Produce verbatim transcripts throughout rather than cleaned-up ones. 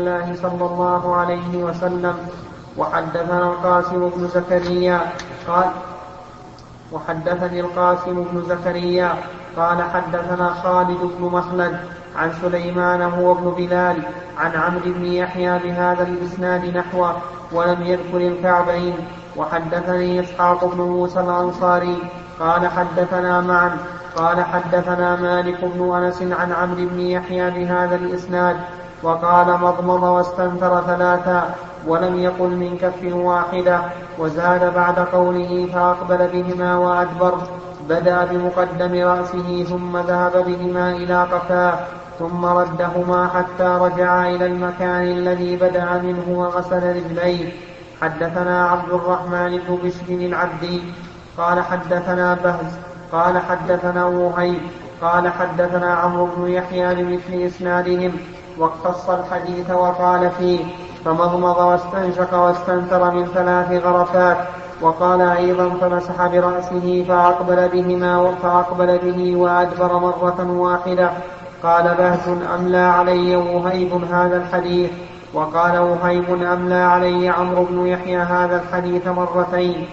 الله صلى الله عليه وسلم. وحدثنا القاسم بن زكريا قال وحدثني القاسم بن زكريا قال حدثنا خالد بن مخلد عن سليمان هو بن بلال عن عمرو بن يحيى بهذا الإسناد نحوه ولم يذكر الكعبين. وحدثني إسحاق بن موسى الأنصاري قال حدثنا معا قال حدثنا مالك بن أنس عن عمرو بن يحيى بهذا الإسناد وقال مضمض واستنثر ثلاثا ولم يقل من كف واحدة. وزاد بعد قوله فأقبل بهما وأدبر بدأ بمقدم رأسه ثم ذهب بهما إلى قفاه ثم ردهما حتى رجع إلى المكان الذي بدأ منه وغسل رجليه. حدثنا عبد الرحمن بن بشر العبدي قال حدثنا بهز قال حدثنا وهيب قال حدثنا عمرو بن يحيى بمثل إسنادهم واقتص الحديث وقال فيه فمضمض واستنشق واستنثر من ثلاث غرفات. وقال أيضا فمسح برأسه فأقبل بهما فأقبل به وأدبر مرة واحدة. قال بهز أملى علي وهيب هذا الحديث. وقال وهيب أملى علي عمرو بن يحيى هذا الحديث مرتين.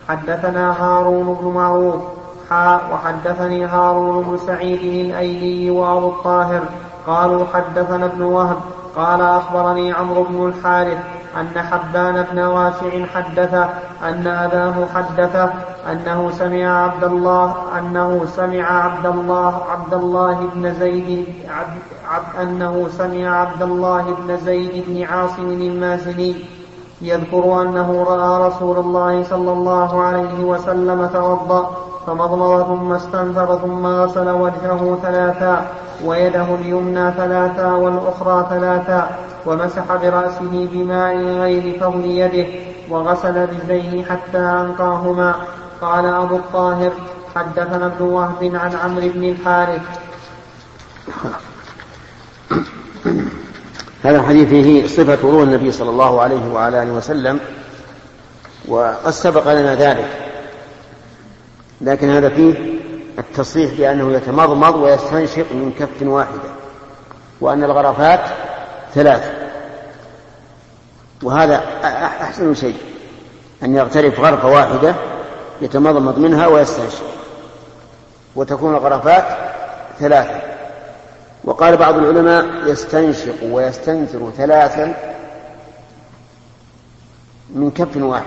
حدثنا هارون بن معروف حاء وحدثني هارون بن سعيد الأيلي وأبو الطاهر قالوا حدثنا ابن وهب قال أخبرني عمرو بن الحارث أن حبان بن واسع حدثه أن أباه حدثه أنه سمع عبد الله أنه سمع عبد الله عبد الله بن زيد عبد عبد أنه سمع عبد الله بن زيد بن عاصم المازني يذكر أنه رأى رسول الله صلى الله عليه وسلم توضأ فمضمض ثم استنثر ثم غسل وجهه ثلاثا ويده اليمنى ثلاثا والأخرى ثلاثا ومسح برأسه بماء غير فضل يده وغسل رجليه حتى أنقاهما. قال أبو الطاهر حدثنا ابن وهب عن عمرو بن الحارث. هذا الحديث فيه صفة وضوء النبي صلى الله عليه وعلى آله وسلم وقد سبق لنا ذلك، لكن هذا فيه التصريح بأنه يتمضمض ويستنشق من كف واحدة وأن الغرفات ثلاث، وهذا أحسن شيء أن يغترف غرفة واحدة يتمضمض منها ويستنشق وتكون الغرفات ثلاثة. وقال بعض العلماء يستنشق ويستنثر ثلاثا من كف واحد،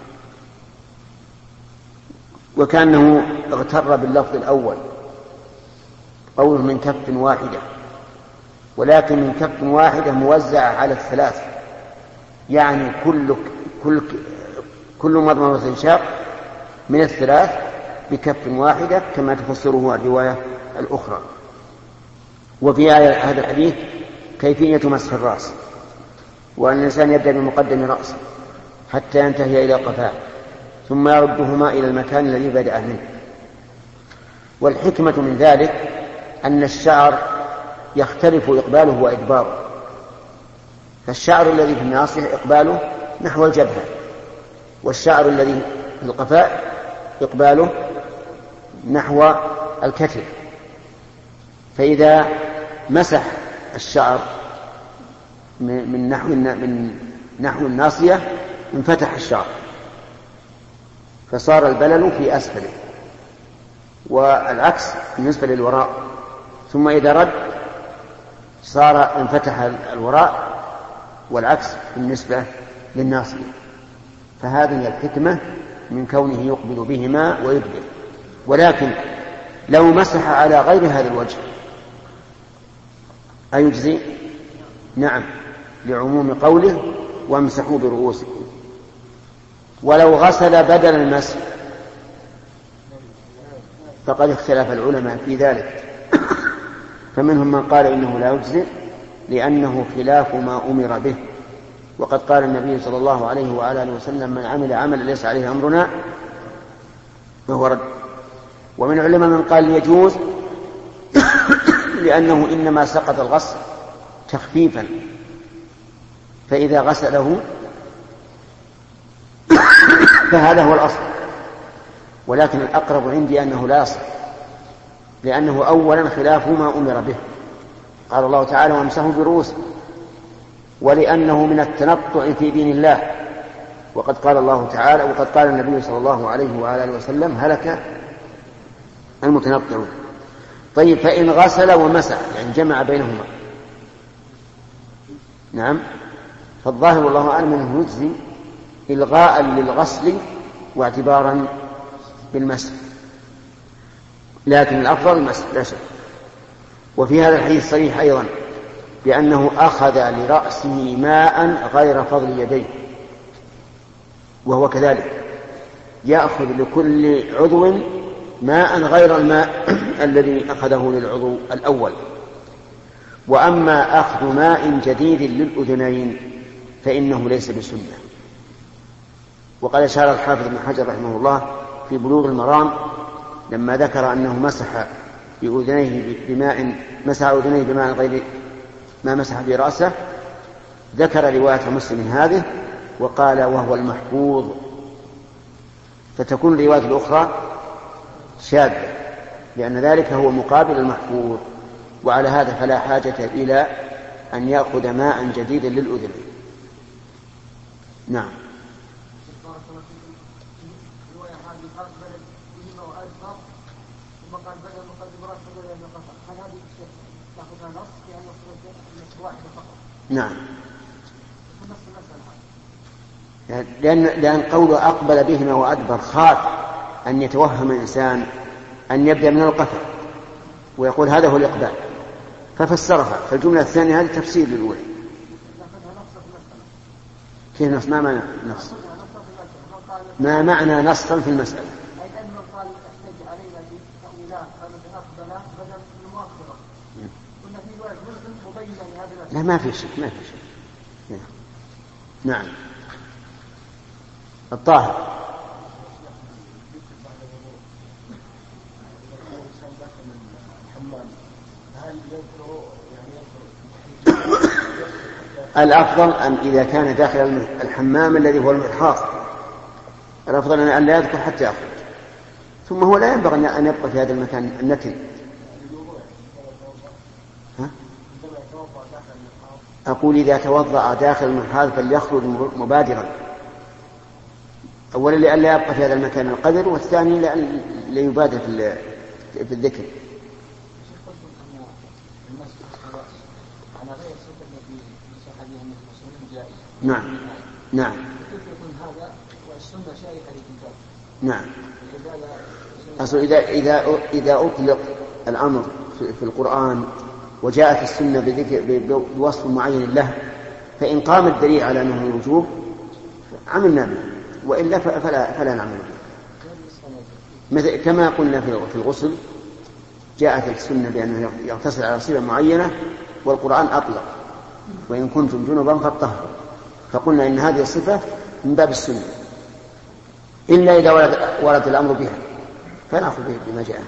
وكأنه اغتر باللفظ الأول قوله من كف واحدة، ولكن من كف واحدة موزعة على الثلاث، يعني كل كل كل مضمضة واستنشاق من الثلاث بكف واحدة كما تفسره الرواية الأخرى. وفي هذا الحديث كيفية مسح الرأس، وأن الإنسان يبدأ بمقدم رأسه حتى ينتهي إلى قفاه ثم يردهما إلى المكان الذي بدأ منه. والحكمة من ذلك أن الشعر يختلف إقباله وإدباره، فالشعر الذي في الناصية إقباله نحو الجبهة، والشعر الذي في القفاء إقباله نحو الكتف، فإذا مسح الشعر من نحو من نحو الناصية انفتح الشعر فصار البلل في أسفله، والعكس بالنسبة للوراء، ثم إذا رد صار انفتح الوراء والعكس بالنسبة للناصية. فهذه الحكمة من كونه يقبل بهما ويدبر. ولكن لو مسح على غير هذا الوجه أيجزي؟ نعم، لعموم قوله وامسحوا برؤوسكم. ولو غسل بدل المسح فقد اختلف العلماء في ذلك، فمنهم من قال إنه لا يجزي لأنه خلاف ما أمر به، وقد قال النبي صلى الله عليه وعلى آله وسلم من عمل عملا ليس عليه أمرنا فهو رد. ومن العلماء من قال يجوز لأنه إنما سقط الغسل تخفيفا، فإذا غسله فهذا هو الأصل. ولكن الأقرب عندي أنه لا يصح، لأنه أولا خلاف ما أمر به. قال الله تعالى وامسحوا برؤوسكم، ولأنه من التنطع في دين الله، وقد قال الله تعالى وقد قال النبي صلى الله عليه وآله وسلم هلك المتنطعون. طيب فإن غسل ومسح يعني جمع بينهما، نعم، فالظاهر والله أعلم أنه يجزي إلغاء للغسل واعتبارا بالمسح، لكن الأفضل المسح لا شك. وفي هذا الحديث صريح أيضا بأنه أخذ لرأسه ماء غير فضل يديه، وهو كذلك يأخذ لكل عضو ماء غير الماء الذي أخذه للعضو الأول. وأما أخذ ماء جديد للأذنين فإنه ليس بسنة. وقد أشار الحافظ ابن حجر رحمه الله في بلوغ المرام لما ذكر أنه مسح بأذنيه بماء مسح أذنيه بماء غير ما مسح برأسه، ذكر رواية مسلم هذه وقال وهو المحفوظ، فتكون الرواية الأخرى شاذة، لأن ذلك هو مقابل المحفوظ. وعلى هذا فلا حاجة إلى أن يأخذ ماء جديدا للأذن. نعم. نعم، لأن, لأن قوله أقبل بهما وأدبر خاف أن يتوهم الإنسان أن يبدأ من القفا ويقول هذا هو الإقبال ففسرها، فالجملة الثانية هذه تفسير للأولى. كيف نص؟ ما معنى نص؟ ما معنى نصا في المسألة؟ لا ما في شيء، ما في شيء. نعم. الطاهر الأفضل أن إذا كان داخل الحمام الذي هو المرحاض الأفضل أن لا يذكر حتى يخرج، ثم هو لا ينبغي أن يبقى في هذا المكان النتن. ها؟ أقول إذا توضأ داخل المرحاض فليخرج مبادرا، أولا لأن لا يبقى في هذا المكان القدر، والثاني لأن لا يبادر في الذكر. نعم نعم نعم. أصل إذا إذا إذا أطلق الأمر في القرآن وجاءت السنة بذكر بوصف معين له، فإن قام الدليل على أنه الوجوب عملنا به، وإلا فلا فلا نعمل به. مثل كما قلنا في الغسل جاءت السنة بأنه يغتسل على صفة معينة والقرآن أطلق وإن كنتم جنبا فاطهروا، فقلنا إن هذه الصفة من باب السنة إلا إذا ورد, ورد الأمر بها فنأخذ به بما جاء.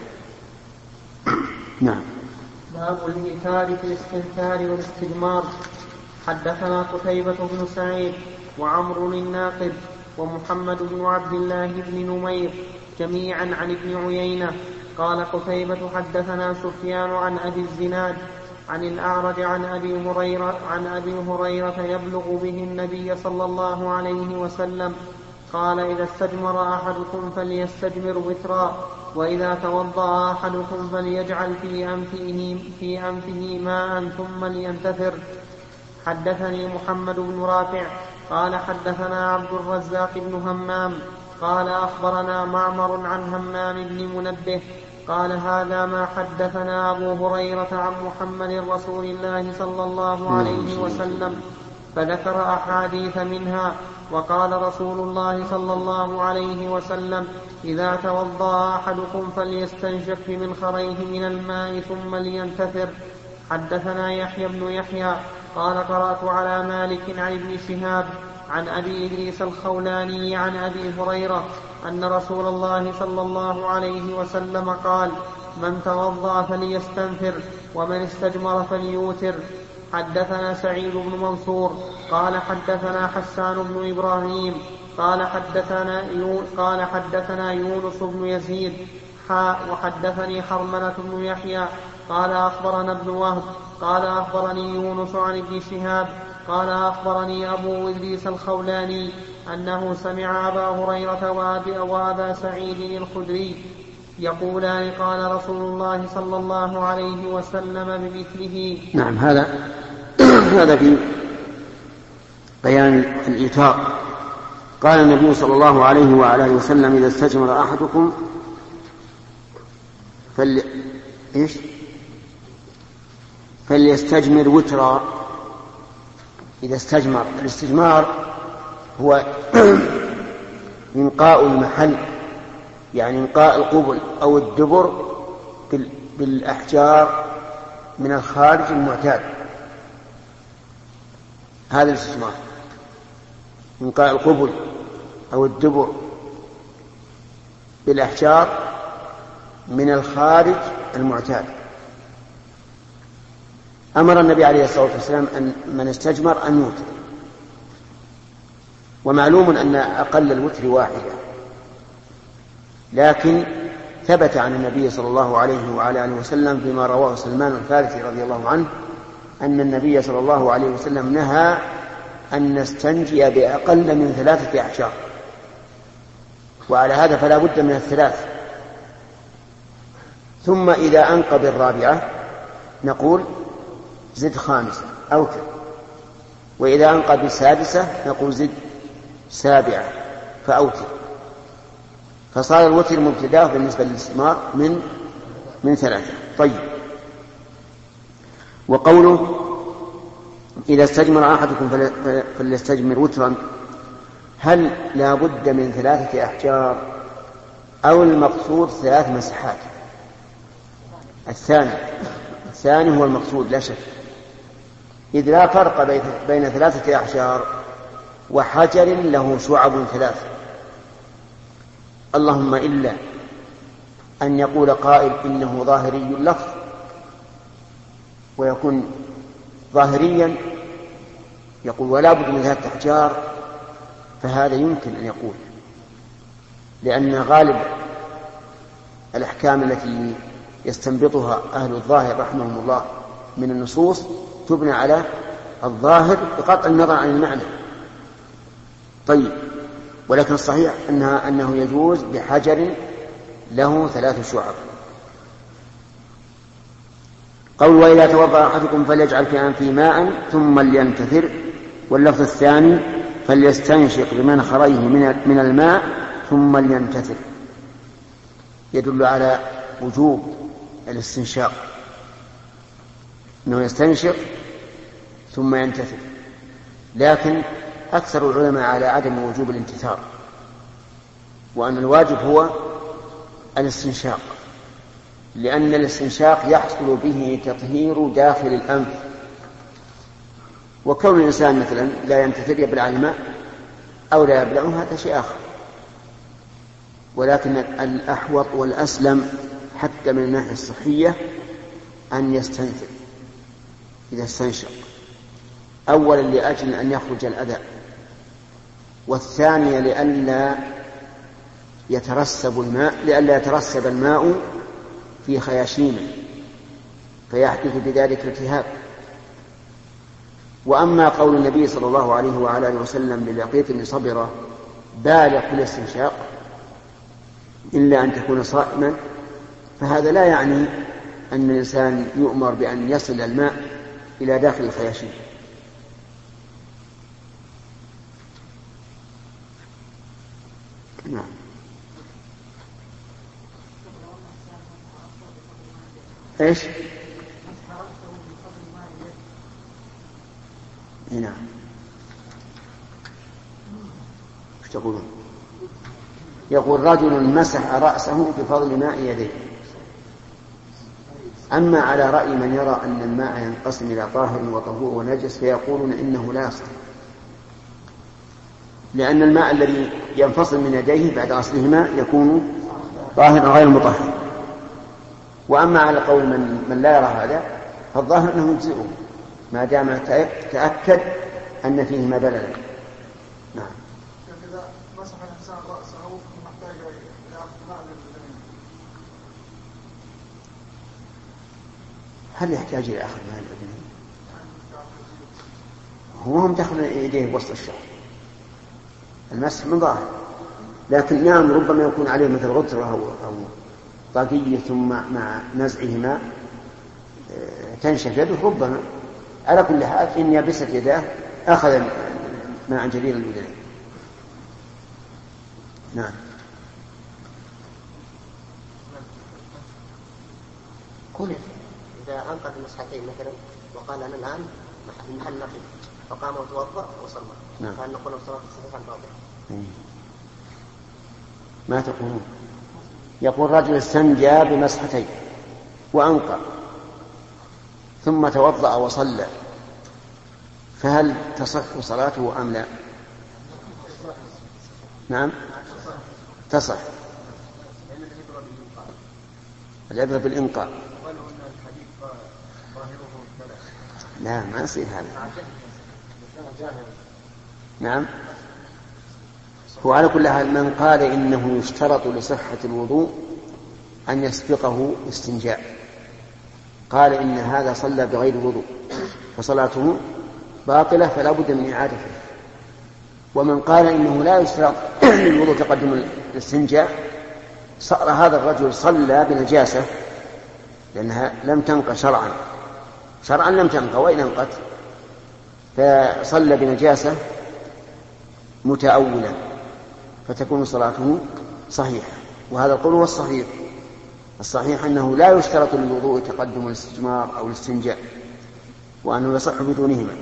نعم. باب الإيثار في الاستنثار والاستجمار. حدثنا قتيبة بن سعيد وعمرو الناقد ومحمد بن عبد الله بن نمير جميعا عن ابن عيينة قال قتيبة حدثنا سفيان عن أبي الزناد عن الأعرج عن أبي هريرة عن أبي هريرة يبلغ به النبي صلى الله عليه وسلم قال إذا استجمر أحدكم فليستجمر وترا، وإذا توضأ أحدكم فليجعل في أنفه, في أنفه ماء ثم لينتثر. حدثني محمد بن رافع قال حدثنا عبد الرزاق بن همام قال أخبرنا معمر عن همام بن منبه قال هذا ما حدثنا أبو هريرة عن محمد رسول الله صلى الله عليه وسلم، فذكر أحاديث منها وقال رسول الله صلى الله عليه وسلم إذا توضأ أحدكم فليستنشق بمنخريه من الماء ثم لينتثر. حدثنا يحيى بن يحيى قال قرأت على مالك عن ابن شهاب عن أبي إدريس الخولاني عن أبي هريرة أن رسول الله صلى الله عليه وسلم قال من توضأ فليستنثر ومن استجمر فليوتر. حدثنا سعيد بن منصور قال حدثنا حسان بن إبراهيم قال حدثنا, قال حدثنا يونس بن يزيد حاء وحدثني حرملة بن يحيى قال أخبرنا ابن وهب قال أخبرني يونس عن ابن شهاب قال أخبرني أبو إدريس الخولاني أنه سمع أبا هريرة وأبا سعيد الخدري يقولان قال رسول الله صلى الله عليه وسلم بمثله. نعم، هذا هذا في بيان الإيثار. قال النبي صلى الله عليه وعلى آله وسلم: إذا استجمر أحدكم فل... إيش؟ فليستجمر وترا. إذا استجمر، الاستجمار هو إنقاء المحل، يعني إنقاء القبل أو الدبر بالأحجار من الخارج المعتاد. هذا الاستجمار، إنقاء القبل أو الدبر بالأحجار من الخارج المعتاد. أمر النبي عليه الصلاة والسلام أن من استجمر أن يوتر، ومعلوم أن أقل الوتر واحدة، لكن ثبت عن النبي صلى الله عليه وعلى آله وسلم فيما رواه سلمان الفارسي رضي الله عنه أن النبي صلى الله عليه وسلم نهى أن نستنجي بأقل من ثلاثة أحجار، وعلى هذا فلا بد من الثلاث. ثم إذا أنقى بالرابعة نقول زد خامسة أوتر، وإذا أنقى بالسادسة نقول زد سابعة فأوتر، فصار الوتر مبتداه بالنسبة للاستجمار من من ثلاثة. طيب، وقوله إذا استجمر أحدكم فليستجمر وترا، هل لا بد من ثلاثة أحجار أو المقصود ثلاث مسحات؟ الثاني الثاني هو المقصود لا شك، إذ لا فرق بين ثلاثة أحجار وحجر له شعب ثلاث، اللهم إلا أن يقول قائل إنه ظاهري اللفظ ويكون ظاهريا يقول ولا بد من ثلاثة أحجار، فهذا يمكن أن يقول، لأن غالب الأحكام التي يستنبطها أهل الظاهر رحمهم الله من النصوص تبنى على الظاهر بقطع النظر عن المعنى. طيب، ولكن الصحيح أنها أنه يجوز بحجر له ثلاث شعب. قول وإذا توضأ أحدكم فليجعل في أنفه ماء ثم لينتثر، واللفظ الثاني فليستنشق بمنخريه من الماء ثم لينتثر، يدل على وجوب الاستنشاق، أنه يستنشق ثم ينتثر، لكن أكثر العلماء على عدم وجوب الانتثار، وأن الواجب هو الاستنشاق، لأن الاستنشاق يحصل به تطهير داخل الأنف، وكون الإنسان مثلا لا ينتثر يبلع الماء أو لا يبلعه هذا شيء آخر، ولكن الأحوط والأسلم حتى من الناحية الصحية أن يستنثر إذا استنشق، أولا لأجل أن يخرج الأذى، والثانية لئلا يترسب الماء لئلا يترسب الماء في خياشيمه فيحدث بذلك التهاب. وأما قول النبي صلى الله عليه وعلى آله وسلم للقيط بن صبرة بالغ في الاستنشاق إلا أن تكون صائما، فهذا لا يعني أن الإنسان يؤمر بأن يصل الماء إلى داخل الخياشيم. نعم. ايش؟ نعم. ايش تقولون؟ يقول رجل مسح رأسه بفضل ماء يديه. أما على رأي من يرى أن الماء ينقسم إلى طاهر وطهور ونجس فيقولون إنه لا يصح، لأن الماء الذي ينفصل من يديه بعد غسلهما يكون طاهرا غير مطهر. وأما على قول من, من لا يرى هذا فالظاهر أنه يجزئه ما دام تأكد أن فيهما بللا. نعم. إذا مسح الإنسان رأسه محتاج إلى ماء للجميع، هل يحتاج إلى أخذ ماء الأذنين؟ هو هم دخل يديه بوسط الشعر، المسح من ظاهر، لكن نعم ربما يكون عليه مثل غطرة أو طاقية ثم مع نزعهما تنشف يده ربما. على كل حال إن يبست يداه أخذ ماء جديد اليدين. نعم. كل إذا أنقذ المسحتين مثلا وقال أنا الآن المحل نقي فقام وتوضأ وصلى، نعم. فهل نقول الصلاة صحيحة باطلة؟ ما تقولون؟ يقول رجل استنجى بمسحتين وأنقى ثم توضأ وصلى، فهل تصح صلاته أم لا؟ نعم تصح. العبرة بالإنقاء. لا ما يصير هذا. نعم. هو على كل حال من قال إنه يشترط لصحة الوضوء أن يسبقه استنجاء، قال إن هذا صلى بغير وضوء فصلاته باطلة فلا بد من إعادته. ومن قال إنه لا يشترط للوضوء تقدم الاستنجاء صار هذا الرجل صلى بنجاسة لأنها لم تنقى شرعا، شرعا لم تنقى وإن انقت، فصلى بنجاسة متأولا فتكون صلاته صحيحة. وهذا القول هو الصحيح. الصحيح أنه لا يشترط للوضوء تقدم الاستجمار أو الاستنجاء، وأنه يصح بدونهما.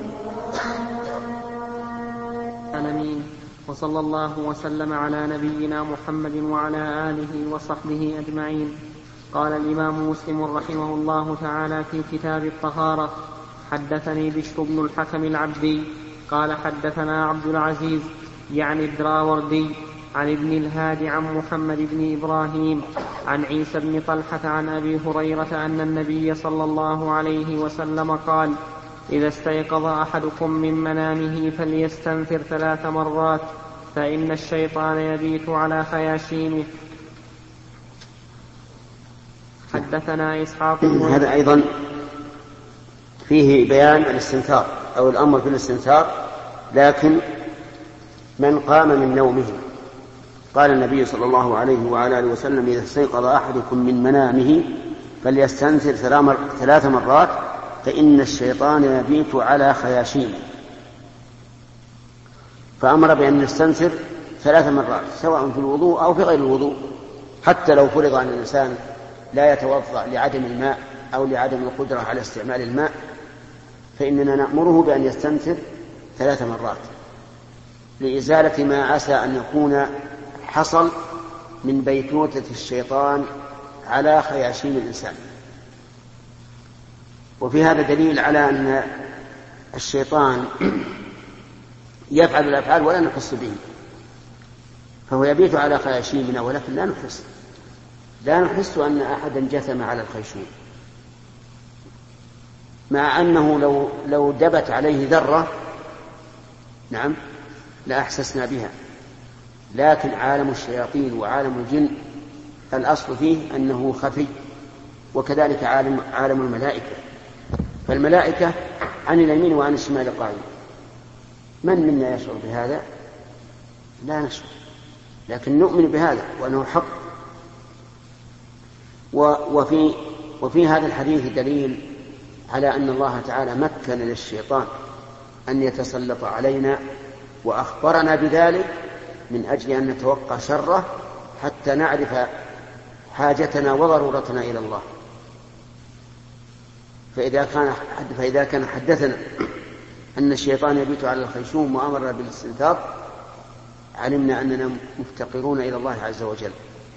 آمين. وصلى الله وسلم على نبينا محمد وعلى آله وصحبه أجمعين. قال الإمام مسلم رحمه الله تعالى في كتاب الطهارة: حدثني بشر بن الحكم العبدي قال حدثنا عبد العزيز يعني الدراوردي عن ابن الهادي عن محمد بن إبراهيم عن عيسى بن طلحة عن أبي هريرة أن النبي صلى الله عليه وسلم قال: إذا استيقظ أحدكم من منامه فليستنثر ثلاث مرات فإن الشيطان يبيت على خياشيمه. حدثنا إسحاق. هذا أيضا فيه بيان الاستنثار أو الأمر بالاستنثار، لكن من قام من نومه قال النبي صلى الله عليه وعلى آله وسلم: إذا استيقظ أحدكم من منامه فليستنثر ثلاث مرات فإن الشيطان يبيت على خياشيمه. فأمر بأن نستنثر ثلاث مرات سواء في الوضوء أو في غير الوضوء، حتى لو فرض أن الإنسان لا يتوضأ لعدم الماء أو لعدم القدرة على استعمال الماء، فإننا نأمره بأن يستنثر ثلاث مرات لإزالة ما عسى أن يكون حصل من بيتوتة الشيطان على خياشيم الإنسان. وفي هذا دليل على أن الشيطان يفعل الأفعال ولا نحس به، فهو يبيت على خياشيمنا ولكن لا نحس لا نحس أن أحدا جثم على الخيشوم، مع أنه لو, لو دبت عليه ذرة نعم لأحسسنا بها، لكن عالم الشياطين وعالم الجن الأصل فيه أنه خفي، وكذلك عالم, عالم الملائكة. فالملائكة عن اليمين وعن الشمال قاعدون، من منا يشعر بهذا؟ لا نشعر، لكن نؤمن بهذا وأنه حق. وفي, وفي هذا الحديث دليل على أن الله تعالى مكن للشيطان أن يتسلط علينا، وأخبرنا بذلك من أجل أن نتوقع شره حتى نعرف حاجتنا وضرورتنا إلى الله. فإذا كان, فإذا كان حدثنا أن الشيطان يبيت على الخيشوم وأمرنا بالاستنثار علمنا أننا مفتقرون إلى الله عز وجل.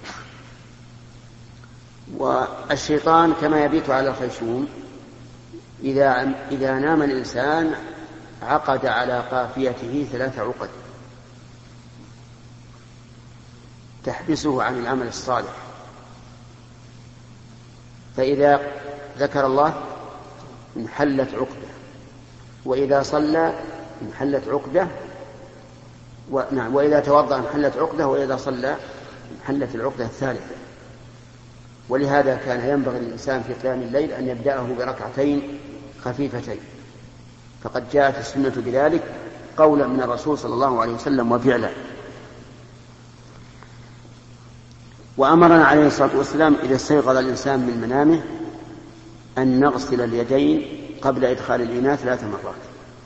والشيطان كما يبيت على الخيشوم إذا, إذا نام الإنسان عقد على قافيته ثلاث عقد تحبسه عن العمل الصالح، فإذا ذكر الله انحلت عقدة، وإذا صلى انحلت عقدة، ونعم وإذا توضأ انحلت عقدة، وإذا صلى انحلت العقدة الثالثة. ولهذا كان ينبغي للإنسان في قيام الليل أن يبدأه بركعتين خفيفتين فقد جاءت السنة بذلك قولا من الرسول صلى الله عليه وسلم وفعلا. وأمرنا عليه الصلاة والسلام إذا استيقظ الإنسان من منامه أن نغسل اليدين قبل إدخال الإناء ثلاث مرات،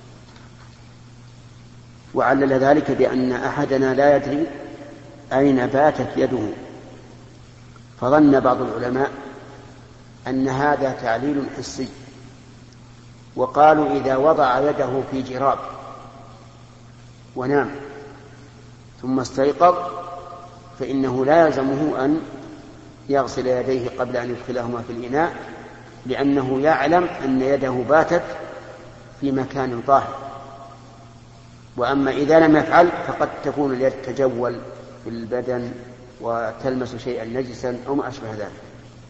وعلل ذلك بأن أحدنا لا يدري أين باتت يده، فظن بعض العلماء أن هذا تعليل حسي، وقالوا إذا وضع يده في جراب ونام ثم استيقظ فإنه لا يلزمه أن يغسل يديه قبل أن يدخلهما في الإناء، لأنه يعلم أن يده باتت في مكان طاهر. وأما إذا لم يفعل فقد تكون اليد تجول في البدن وتلمس شيئا نجسا أو ما أشبه ذلك،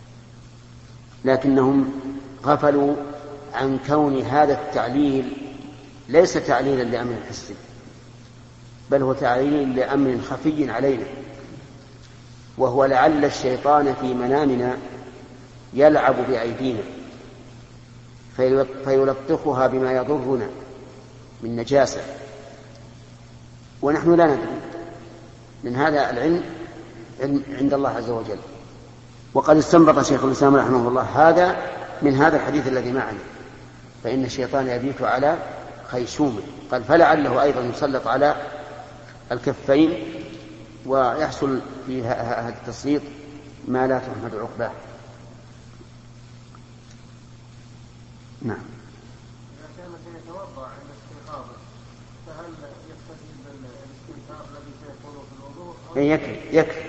لكنهم غفلوا عن كون هذا التعليل ليس تعليلا لأمر حسي، بل هو تعليل لأمر خفي علينا، وهو لعل الشيطان في منامنا يلعب بأيدينا فيلطخها بما يضرنا من نجاسة ونحن لا ندري. من هذا العلم علم عند الله عز وجل. وقد استنبط شيخ الإسلام رحمه الله هذا من هذا الحديث الذي معنا، فإن الشيطان يبيت على خيشومه، قال فلعله أيضا يسلط على الكفين ويحصل في هذا التسليط ما لا تحمد عقباه. نعم. إذا كان سيتوضأ عند استيقاظه فهل يكتفي بالاستنثار الذي سيكون في الوضوء؟ يكفي يكفي.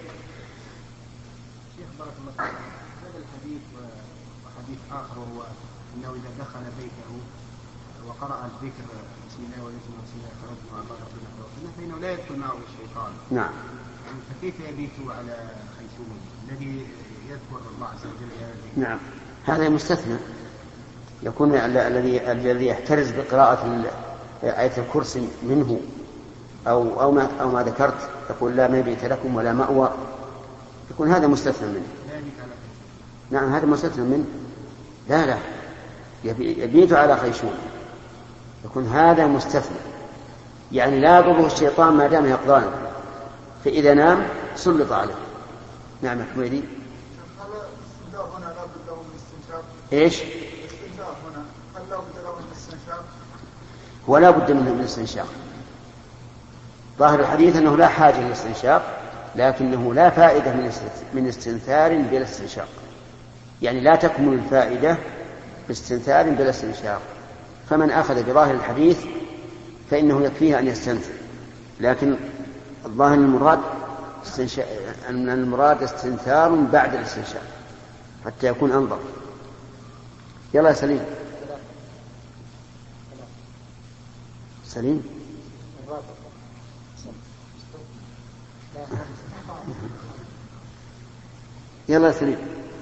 شيخ بارك الله فيك، هذا الحديث وحديث آخر وهو أنه إذا دخل بيته وقرأ الذكر بسم الله والاسم بسم الله خرجنا على الله ربنا توكلنا فإنه لا يدخل معه الشيطان. نعم. فكيف يبيت على خيشومه الذي يذكر الله عز وجل هذه؟ نعم، هذا مستثنى، يكون الذي الذي يحترز بقراءة آية الكرسي منه أو أو ما أو ما ذكرت، يقول لا مبيت لكم ولا مأوى، يكون هذا مستثنى منه. نعم هذا مستثنى منه. لا لا يبيت على خيشوم، يكون هذا مستثنى، يعني لا يضره الشيطان ما دام يقظان، فإذا نام سلط عليه. نعم حميدي. هل الاستنشاق هنا لا بد له من الاستنشاق؟ ايش؟ الاستنشاق هنا هل لا بد له من الاستنشاق؟ هو لا بد منه من الاستنشاق. ظاهر الحديث أنه لا حاجة للاستنشاق، لكنه لا فائدة من استنثار بلا استنشاق، يعني لا تكمل الفائدة باستنثار بلا استنشاق. فمن أخذ بظاهر الحديث فإنه يكفيه أن يستنثر، لكن الظاهر المراد أن المراد استنثار بعد الاستنشاق حتى يكون أنظر. يلا يا سليم. سليم يلا يا سليم.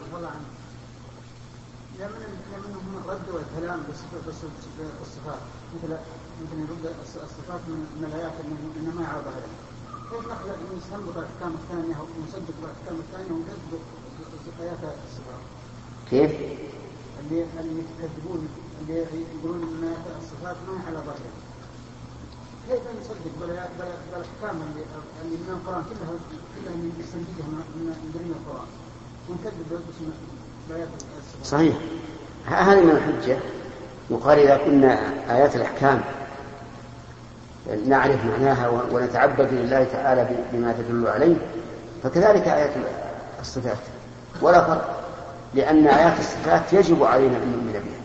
لأنهم ردوا الكلام بالصفات، مثل مثل يرد الصفات من الآيات إنما يعرض عليها. كيف نحن نستنبط الأحكام الثانية ونصدق الأحكام الثانية ونكذب آيات الصفات؟ كيف؟ اللي اللي يكذبون اللي يقولون إن آيات الصفات ما هي على ظاهرها. كيف نصدق بالأحكام اللي اللي من القرآن كلها كلها من نستنتجها من ضمن القرآن ونكذب بآيات الصفات؟ صحيح، هذه من الحجة. يقال إذا كنا آيات الأحكام نعرف معناها ونتعبد لله تعالى بما تدل عليه، فكذلك آيات الصفات ولا فرق، لأن آيات الصفات يجب علينا أن نؤمن بها.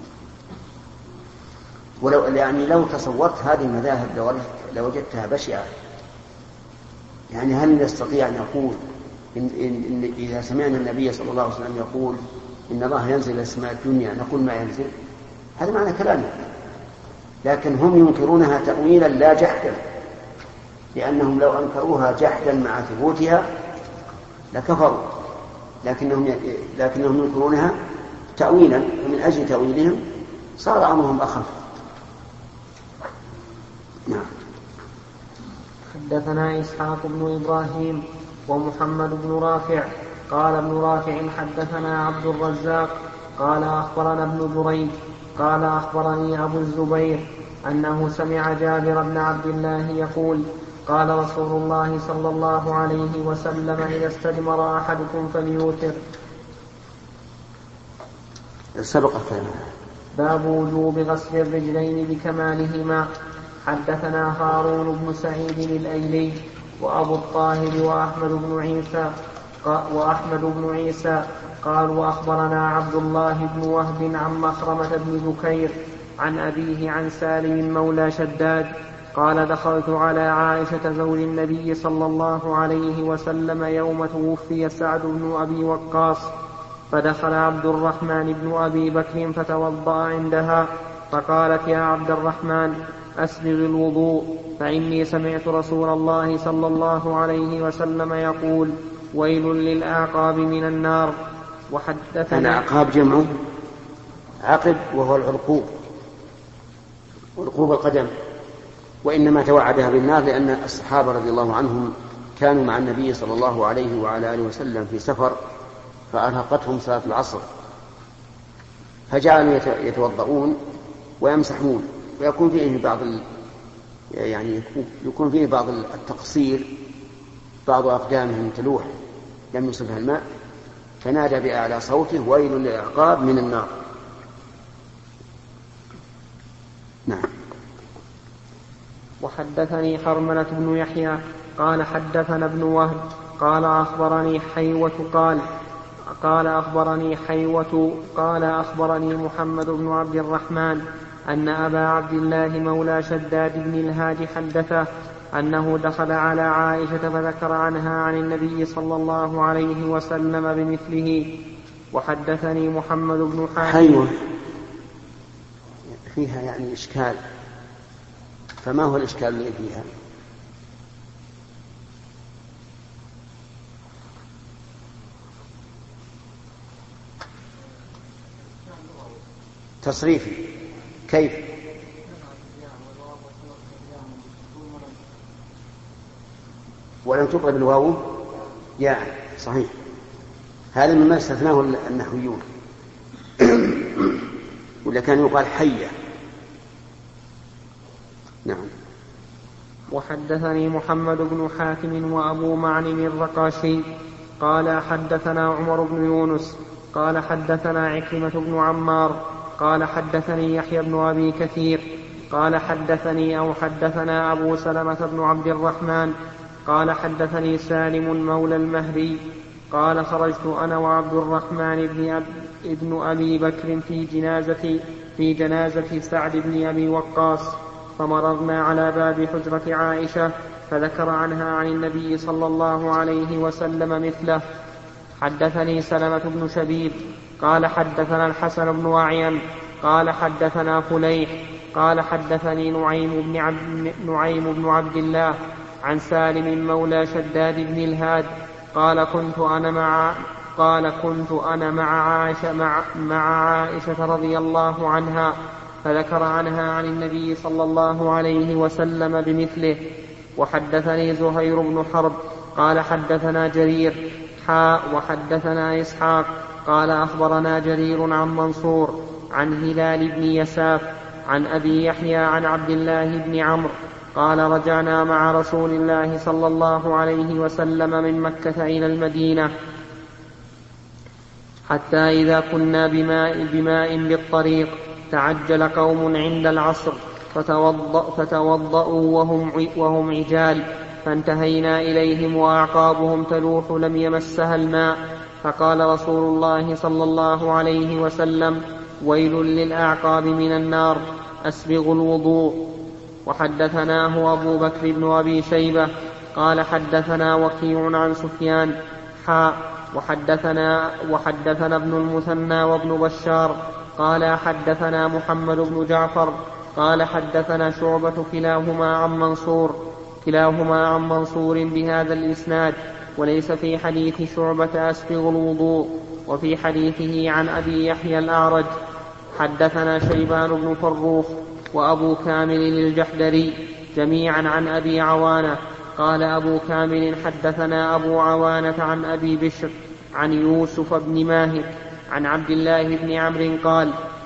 ولو يعني لو تصورت هذه المذاهب لوجدتها بشعة. يعني هل نستطيع أن نقول إن, إن, إن إذا سمعنا النبي صلى الله عليه وسلم يقول إن الله ينزل إلى السماء الدنيا نقول ما ينزل؟ هذا معنى كلامه. لكن هم ينكرونها تأويلا لا جحدا، لأنهم لو أنكروها جحدا مع ثبوتها لكفروا، لكنهم لكنهم ينكرونها تأويلا، ومن أجل تأويلهم صار أمرهم أخف. نعم. حدثنا إسحاق بن إبراهيم ومحمد بن رافع قال ابن رافع حدثنا عبد الرزاق قال أخبرنا ابن جريج قال أخبرني أبو الزبير أنه سمع جابر بن عبد الله يقول قال رسول الله صلى الله عليه وسلم إذا استجمر أحدكم فليوتر. سبق باب وجوب غسل الرجلين بكمالهما. حدثنا هارون بن سعيد الأيلي وأبو الطاهر وأحمد بن عيسى وأحمد بن عيسى قال وأخبرنا عبد الله بن وهب عن مخرمة بن بكير عن أبيه عن سالم مولى شداد قال دخلت على عائشة زوج النبي صلى الله عليه وسلم يوم توفي سعد بن أبي وقاص فدخل عبد الرحمن بن أبي بكر فتوضأ عندها فقالت يا عبد الرحمن أسبغ الوضوء فإني سمعت رسول الله صلى الله عليه وسلم يقول ويل للأعقاب من النار. وحدثنا الأعقاب جمع عقب وهو العرقوب عرقوب القدم، وإنما توعدها بالنار لأن الصحابة رضي الله عنهم كانوا مع النبي صلى الله عليه وعلى آله وسلم في سفر فأرهقتهم صلاة العصر فجعلوا يتوضؤون ويمسحون ويكون فيه بعض ال... يعني يكون فيه بعض التقصير، بعض أقدامهم تلوح لم يصبها الماء فنادى بأعلى صوته ويل للأعقاب من النار. نعم. وحدثني حرملة بن يحيى قال حدثنا ابن وهب قال أخبرني حيوة قال قال أخبرني حيوة قال أخبرني محمد بن عبد الرحمن أن أبا عبد الله مولى شداد بن الهاج حدثه أنه دخل على عائشة فذكر عنها عن النبي صلى الله عليه وسلم بمثله. وحدثني محمد بن حاتم حيوة فيها يعني إشكال، فما هو الإشكال الذي فيها؟ تصريفي كيف؟ ولم تقرأ بالواو يعني صحيح، هذا مما استثناه النحويون ولا كان يقال حية. نعم. وحدثني محمد بن حاتم وأبو معن الرقاشي قال حدثنا عمر بن يونس قال حدثنا عكرمة بن عمار قال حدثني يحيى بن أبي كثير قال حدثني أو حدثنا أبو سلمة بن عبد الرحمن قال حدثني سالم مولى المهري قال خرجت أنا وعبد الرحمن بن, أب ابن أبي بكر في جنازة, في جنازة سعد بن أبي وقاص فمررنا على باب حجرة عائشة فذكر عنها عن النبي صلى الله عليه وسلم مثله. حدثني سلمة بن شبيب قال حدثنا الحسن بن أعين قال حدثنا فليح قال حدثني نعيم بن عبد, نعيم بن عبد الله عن سالم مولى شداد بن الهاد قال كنت أنا مع قال كنت أنا مع عائشة مع, مع عائشة رضي الله عنها فذكر عنها عن النبي صلى الله عليه وسلم بمثله. وحدثني زهير بن حرب قال حدثنا جرير حاء وحدثنا إسحاق قال أخبرنا جرير عن منصور عن هلال بن يساف عن أبي يحيى عن عبد الله بن عمرو قال رجعنا مع رسول الله صلى الله عليه وسلم من مكة إلى المدينة حتى إذا كنا بماء, بماء بالطريق تعجل قوم عند العصر فتوضأ فتوضأوا وهم, وهم عجال فانتهينا إليهم وأعقابهم تلوح لم يمسها الماء فقال رسول الله صلى الله عليه وسلم ويل للأعقاب من النار أسبغوا الوضوء. وحدثناه أبو بكر بن أبي شيبة قال حدثنا وكيع عن سفيان حاء وحدثنا, وحدثنا ابن المثنى وابن بشار قال حدثنا محمد بن جعفر قال حدثنا شعبة كلاهما عن منصور كلاهما عن منصور بهذا الإسناد وليس في حديث شعبة أسبغ الوضوء وفي حديثه عن أبي يحيى الأعرج. حدثنا شيبان بن فروخ وأبو كامل الجحدري جميعا عن أبي عوانة قال أبو كامل حدثنا أبو عوانة عن أبي بشر عن يوسف بن ماهك عن عبد الله بن عمرو قال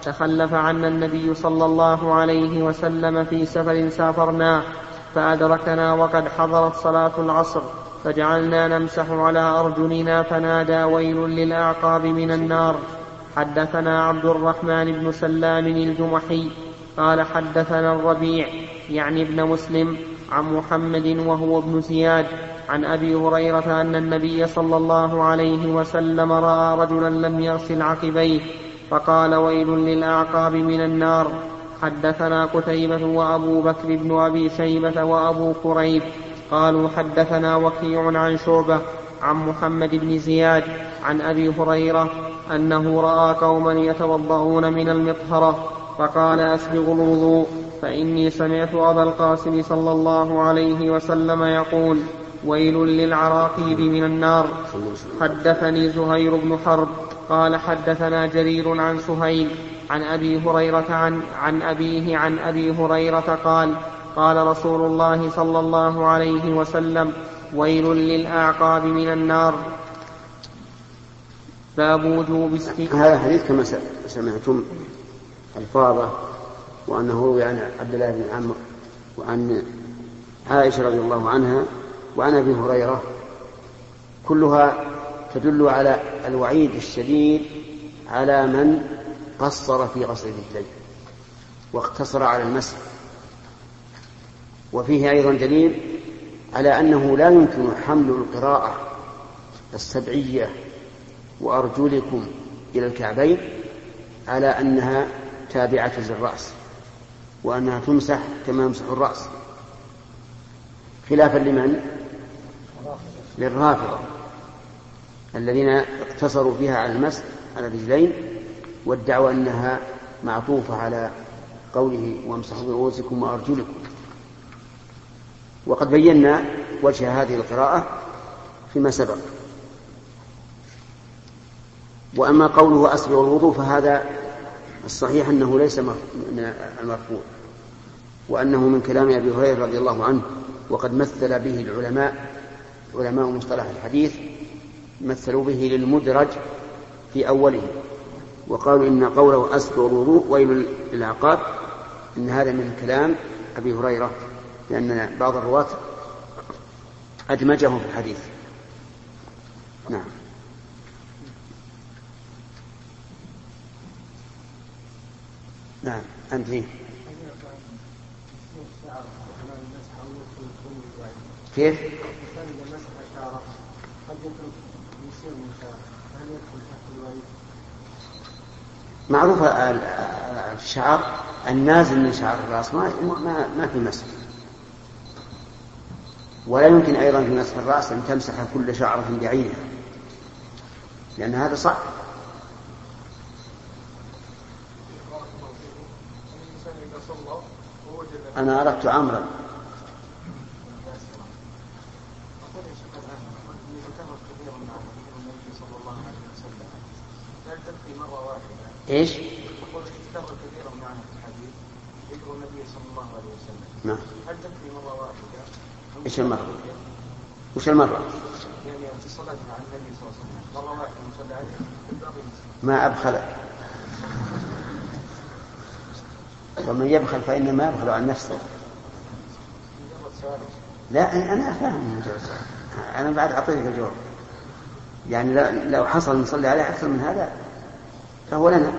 تخلف عنا النبي صلى الله عليه وسلم في سفر سافرناه فأدركنا وقد حضرت صلاة العصر فجعلنا نمسح على أرجلنا فنادى ويل للأعقاب من النار. حدثنا عبد الرحمن بن سلام الجمحي قال حدثنا الربيع يعني ابن مسلم عن محمد وهو ابن زياد عن أبي هريرة أن النبي صلى الله عليه وسلم رأى رجلا لم يغسل عقبيه فقال ويل للأعقاب من النار. حدثنا قتيبة وأبو بكر بن أبي شيبة وأبو كريب قالوا حدثنا وكيع عن شعبة عن محمد بن زياد عن أبي هريرة أنه رأى قوما يتوضؤون من المطهرة فقال أسبغوا الوضوء فإني سمعت أبا القاسم صلى الله عليه وسلم يقول ويل للعراقيب من النار. حدثني زهير بن حرب قال حدثنا جرير عن سهيل عن أبي هريرة عن, عن أبيه عن أبي هريرة قال قال رسول الله صلى الله عليه وسلم ويل للأعقاب من النار. باب وجوب استيقاظ. هذا الحديث كما سمعتم الفاظه وأنه روي عن عبد الله بن عمرو وعن عائشة رضي الله عنها وعن أبي هريرة كلها تدل على الوعيد الشديد على من قصر في غسل الرجلين واقتصر على المسح. وفيه أيضا دليل على أنه لا يمكن حمل القراءة السبعية وأرجلكم إلى الكعبين على أنها تابعة للرأس وأنها تمسح كما يمسح الرأس خلافا لمن؟ للرافضة الذين اقتصروا فيها على المسح على الرجلين وادعوا أنها معطوفة على قوله وامسحوا برؤوسكم وأرجلكم. وقد بينا وجه هذه القراءة فيما سبق. وأما قوله أسبغ الوضوء فهذا الصحيح أنه ليس من المرفوع وأنه من كلام أبي هريرة رضي الله عنه. وقد مثل به العلماء علماء مصطلح الحديث مثلوا به للمدرج في أوله وقالوا إن قوله أسبغ الوضوء ويل للعقاب إن هذا من كلام أبي هريرة لأن بعض الرواة أدمجه في الحديث. نعم. نعم أنت فيه. كيف؟ معروف الشعر النازل من شعر الرأس ما ما ما في مسح ولا يمكن أيضا في مسح الرأس أن تمسح كل شعرة بعينها لأن هذا صعب. أنا أردت عمرا. إيش؟ يقول استغرق كثيرا معنا في الحديث ذكر النبي صلى الله عليه وسلم. نعم. هل تكفي مرة واحدة؟ إيش المرة؟ وش المرة؟ يعني في الصلاة مع النبي صلى الله عليه وسلم مرة واحدة نصلي عليه ما أبخل. ومن يبخل فإنما يبخل عن نفسه. لا أنا فاهم أنا بعد أعطيك الجواب. يعني لو حصل نصلي عليه أكثر من هذا فهو لنا.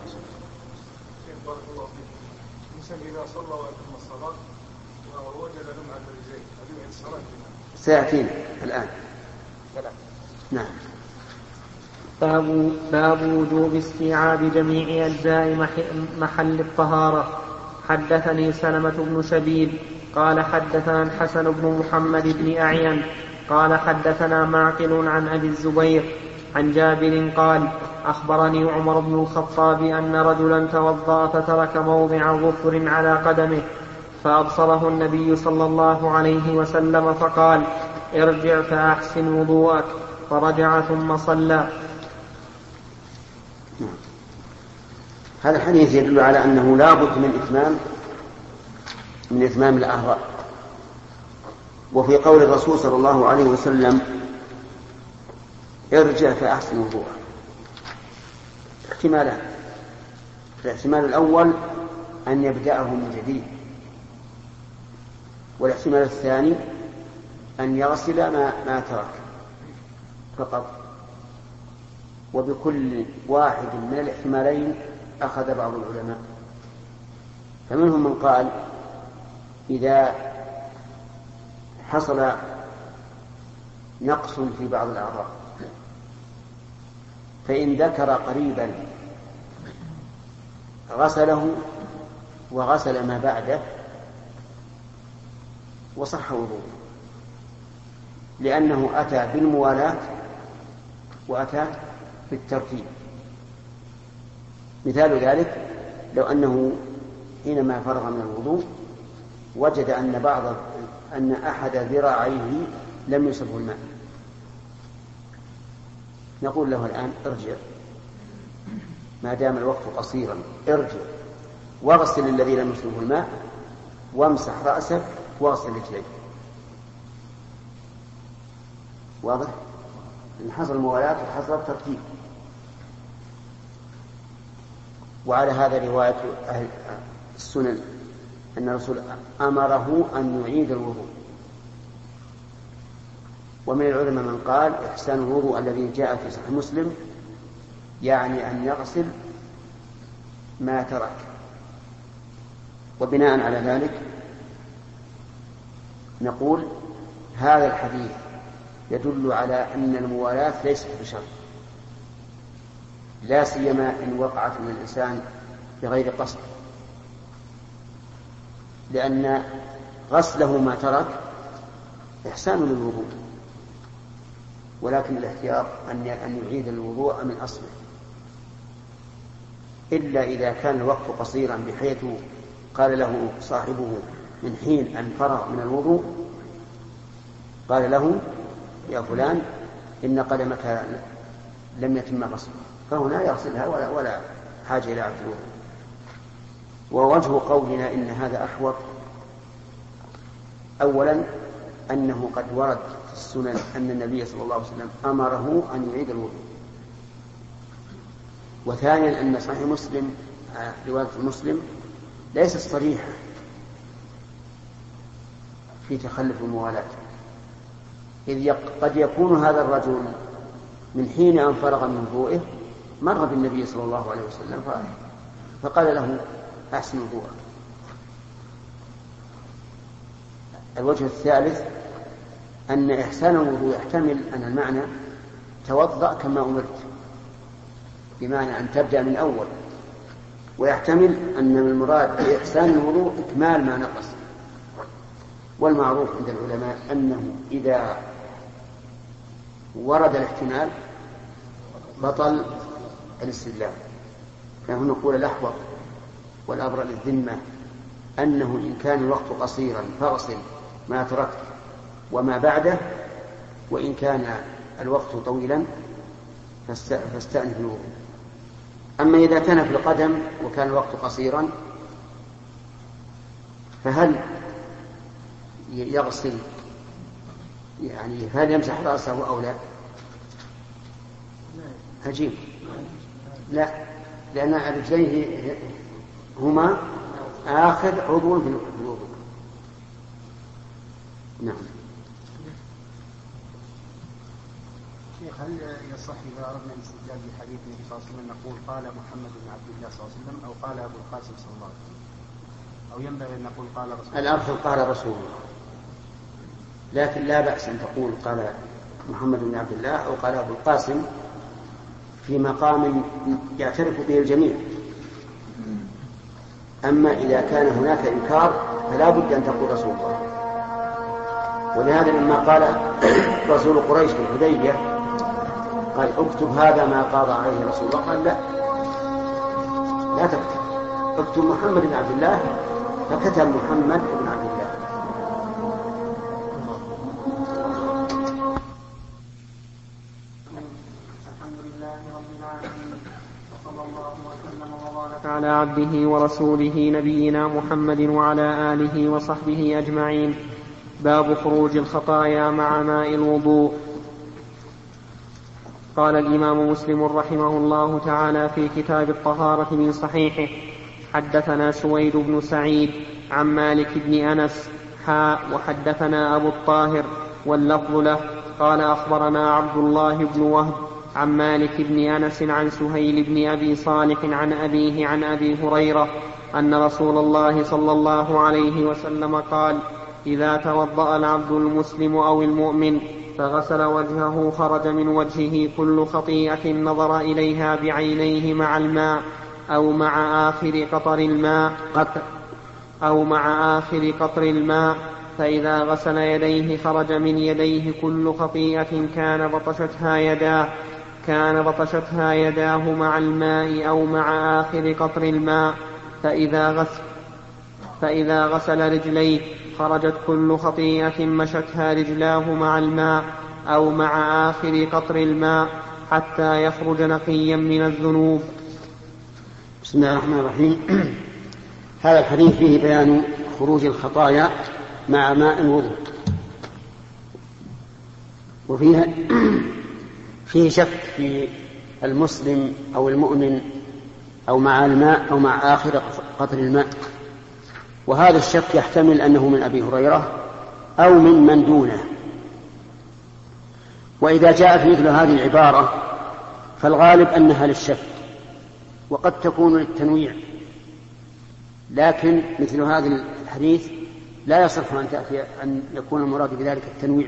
إذا صلى وأتم الصلاة ووجد لمعة الرجلين هل يعيد الصلاة؟ سيأتينا الآن. نعم. باب باب وجوب استيعاب جميع أجزاء محل الطهارة. حدثني سلمة بن شبيب قال حدثنا الحسن بن محمد بن أعين قال حدثنا معقل عن أبي الزبير عن جابر قال أخبرني عمر بن الخطاب أن رجلا توضأ فترك موضع ظفر على قدمه فأبصره النبي صلى الله عليه وسلم فقال ارجع فأحسن وضوءك فرجع ثم صلى. هذا الحديث يدل على أنه لا بد من إتمام من إتمام الأعضاء. وفي قول الرسول صلى الله عليه وسلم ارجع فأحسن وضوءك احتمالان. الاحتمال الأول أن يبدأه من جديد، والاحتمال الثاني أن يغسل ما, ما ترك فقط. وبكل واحد من الاحتمالين أخذ بعض العلماء، فمنهم من قال إذا حصل نقص في بعض الأعضاء فإن ذكر قريبا غسله وغسل ما بعده وصح وضوءه، لأنه أتى بالموالاة وأتى بالترتيب. مثال ذلك لو أنه حينما فرغ من الوضوء وجد أن بعض أن أحد ذراعيه لم يصبه الماء، نقول له الآن ارجع ما دام الوقت قصيرا، ارجع واغسل الذي لم يصبه الماء وامسح رأسك واغسل رجليك. واضح؟ إن حصل موالاة وحصل ترتيب. وعلى هذا رواية أهل السنن أن الرسول أمره أن يعيد الوضوء. ومن العلماء من قال إحسان الوضوء الذي جاء في صحيح مسلم يعني أن يغسل ما ترك. وبناء على ذلك نقول هذا الحديث يدل على أن الموالاة ليست بشرط، لا سيما إن وقعت من الإنسان بغير قصد، لأن غسله ما ترك إحسان للوضوء، ولكن الاحتياط أن يعيد الوضوء من أصله، إلا إذا كان الوقت قصيرا بحيث قال له صاحبه من حين أن فرغ من الوضوء قال له يا فلان إن قدمك لم يتم غسلها، فهنا يغسلها ولا, ولا حاجة إلى عبد الوضوء. ووجه قولنا إن هذا أحوط أولا أنه قد ورد في السنن أن النبي صلى الله عليه وسلم أمره أن يعيد الوضوء، وثانيا أن صحيح مسلم رواية مسلم ليست صريحة في تخلف الموالاة، إذ قد يكون هذا الرجل من حين أن فرغ من وضوئه مر بالنبي صلى الله عليه وسلم فقال له أحسن وضوءك. الوجه الثالث أن إحسان الوضوء يحتمل أن المعنى توضأ كما أمرت، بمعنى أن تبدأ من أول، ويحتمل أن المراد بإحسان الوضوء إكمال ما نقص. والمعروف عند العلماء أنه إذا ورد الاحتمال بطل الاستدلال، فهنا نقول الأحوط والأبرأ للذمة أنه إن كان الوقت قصيرا فاغسل ما تركت وما بعده، وإن كان الوقت طويلا فاستأنف الوضوء. أما إذا كان في القدم وكان الوقت قصيرا فهل يغسل يعني هل يمسح رأسه أو لا؟ عجيب، لا، لأن رجليه هما آخر عضو في الوضوء. نعم. شيخ هل يصح إذا أردنا الاستدلال بحديث النبي صلى الله عليه وسلم نقول قال محمد بن عبد الله صلى الله عليه وسلم أو قال أبو القاسم صلى الله عليه وسلم، أو ينبغي أن نقول قال رسول الله؟ الأفضل قال رسول الله، لكن لا بأس أن تقول قال محمد بن عبد الله أو قال أبو القاسم في مقام يعترف به الجميع. أما إذا كان هناك إنكار فلا بد أن تقول رسول الله. ولهذا لما قال رسول قريش في الحديبية قال اكتب هذا ما قاضى عليه رسول الله، قال لا لا تكتب، اكتب محمد بن عبد الله، فكتب محمد بن عبد الله. على عبده ورسوله نبينا محمد وعلى آله وصحبه أجمعين. باب خروج الخطايا مع ماء الوضوء. قال الإمام مسلم رحمه الله تعالى في كتاب الطهارة من صحيحه: حدثنا سويد بن سعيد عن مالك بن أنس حاء وحدثنا أبو الطاهر واللفظ له قال أخبرنا عبد الله بن وهب عن مالك بن أنس عن سهيل بن أبي صالح عن أبيه عن أبي هريرة أن رسول الله صلى الله عليه وسلم قال: إذا توضأ العبد المسلم أو المؤمن فغسل وجهه خرج من وجهه كل خطيئة نظر إليها بعينيه مع الماء أو مع آخر قطر الماء أو مع آخر قطر الماء فإذا غسل يديه خرج من يديه كل خطيئة كان بطشتها يداه كان بطشتها يداه مع الماء أو مع آخر قطر الماء فإذا غسل فإذا غسل رجليه خرجت كل خطيئة مشتها رجلاه مع الماء أو مع آخر قطر الماء حتى يخرج نقيا من الذنوب. بسم الله الرحمن الرحيم. هذا الحديث فيه بيان خروج الخطايا مع ماء الوضوء، وفيه فيه شك في المسلم أو المؤمن أو مع الماء أو مع آخر قطر الماء، وهذا الشك يحتمل أنه من أبي هريرة أو من من دونه. وإذا جاءت مثل هذه العبارة فالغالب أنها للشك، وقد تكون للتنويع، لكن مثل هذا الحديث لا يصح أن تأتي أن يكون المراد بذلك التنويع،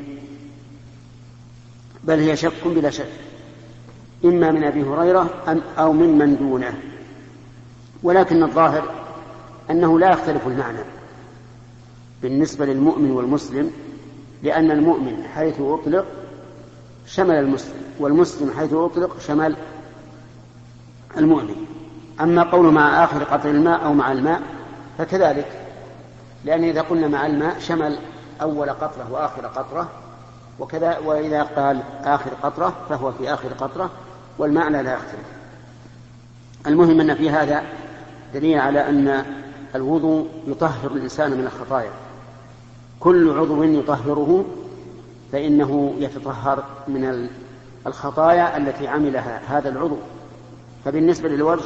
بل هي شك بلا شك، إما من أبي هريرة أو من من دونه. ولكن الظاهر أنه لا يختلف المعنى بالنسبة للمؤمن والمسلم، لأن المؤمن حيث أطلق شمل المسلم، والمسلم حيث أطلق شمل المؤمن. أما قول مع آخر قطر الماء أو مع الماء فكذلك، لأن إذا قلنا مع الماء شمل أول قطرة وآخر قطرة، وكذا وإذا قال آخر قطرة فهو في آخر قطرة، والمعنى لا يختلف. المهم أن في هذا دليل على أن الوضوء يطهر الإنسان من الخطايا، كل عضو يطهره فإنه يتطهر من الخطايا التي عملها هذا العضو. فبالنسبة للوجه،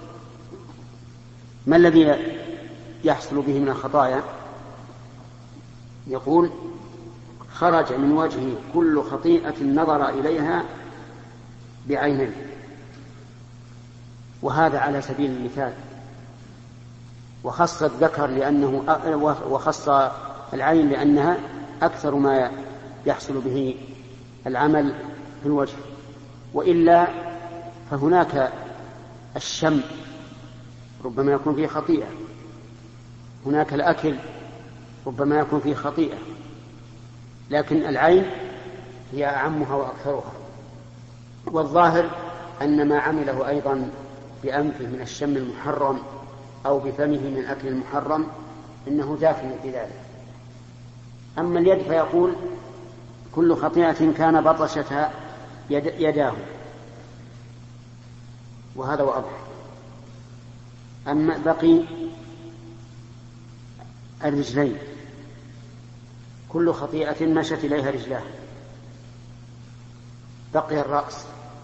ما الذي يحصل به من الخطايا؟ يقول: خرج من وجهه كل خطيئة نظر إليها بعينيه، وهذا على سبيل المثال، وخص الذكر لأنه وخص العين لأنها أكثر ما يحصل به العمل في الوجه. وإلا فهناك الشم ربما يكون فيه خطيئة، هناك الأكل ربما يكون فيه خطيئة، لكن العين هي أعمها وأكثرها. والظاهر أن ما عمله أيضا بأنفه من الشم المحرم أو بفمه من أكل المحرم إنه داخل في ذلك. أما اليد فيقول: كل خطيئة كان بطشتها يد يداه، وهذا واضح. أما بقي الرجلين، كل خطيئة مشت إليها رجلاه. بقي الرأس.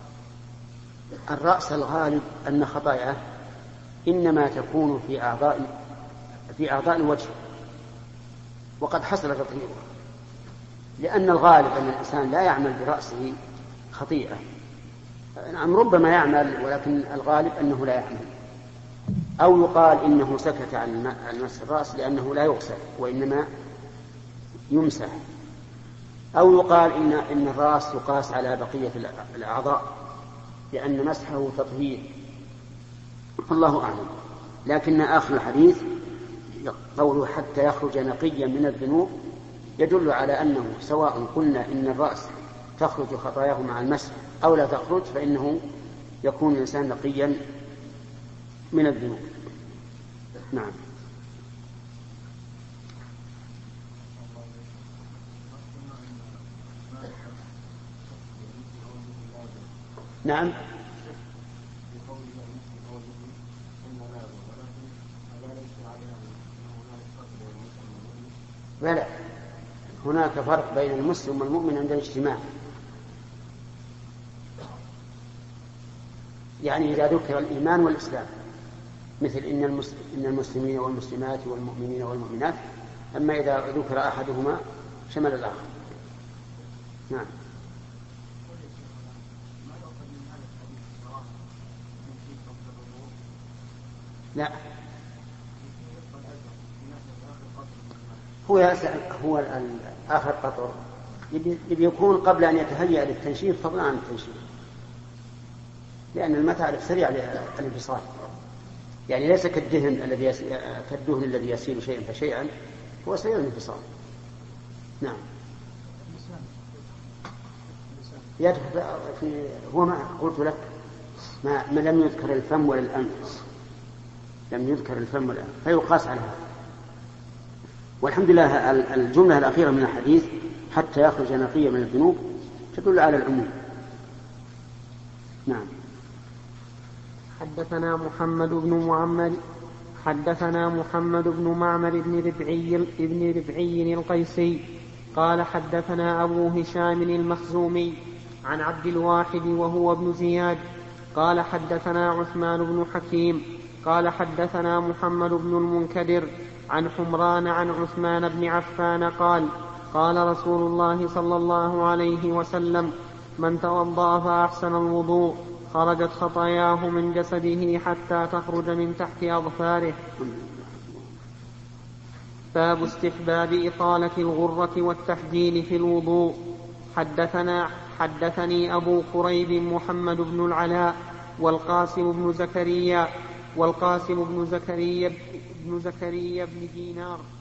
الرأس الغالب أن خطاياه إنما تكون في أعضاء في أعضاء الوجه، وقد حصل تطهيرها، لأن الغالب أن الإنسان لا يعمل برأسه خطيئة. نعم ربما يعمل، ولكن الغالب أنه لا يعمل. أو يقال إنه سكت عن مسح الرأس لأنه لا يغسل وإنما يمسح. أو يقال إن إن الرأس يقاس على بقية الأعضاء لأن مسحه تطهير، الله أعلم. لكن آخر الحديث قوله حتى يخرج نقيا من الذنوب يدل على أنه سواء قلنا إن الرأس تخرج خطاياه مع المسح أو لا تخرج، فإنه يكون الإنسان نقيا من الذنوب. نعم. نعم. بلى، هناك فرق بين المسلم والمؤمن عند الاجتماع. يعني إذا ذكر الإيمان والإسلام، مثل إن المسلمين والمسلمات والمؤمنين والمؤمنات، أما إذا ذكر أحدهما شمل الآخر. نعم. لا، هو يسأل هو آخر قطر يبي يكون قبل أن يتهيأ للتنشيف فضلا عن التنشيف، لأن الماء تعرف سريع الانفصال، يعني ليس كالدهن الذي يس... كالدهن الذي يسيل شيئا فشيئا، هو سريع الانفصال. نعم. يدخل في هو ما قلت لك ما, ما لم يذكر الفم ولا الأنف، لم يذكر الفم ولا الأنف فيقاس على هذا. والحمد لله الجملة الأخيرة من الحديث حتى يخرج نقيا من الذنوب تدل على العموم. نعم. حدثنا محمد بن معمر حدثنا محمد بن معمر بن ربعي ابن ربعي القيسي قال حدثنا أبو هشام المخزومي عن عبد الواحد وهو ابن زياد قال حدثنا عثمان بن حكيم قال حدثنا محمد بن المنكدر عن حمران عن عثمان بن عفان قال قال رسول الله صلى الله عليه وسلم: من توضأ فأحسن الوضوء خرجت خطاياه من جسده حتى تخرج من تحت أظفاره. باب استحباب إطالة الغرة والتحجيل في الوضوء. حدثنا حدثني أبو قريب محمد بن العلاء والقاسم بن زكريا والقاسم بن زكريا بن زكريا بن دينار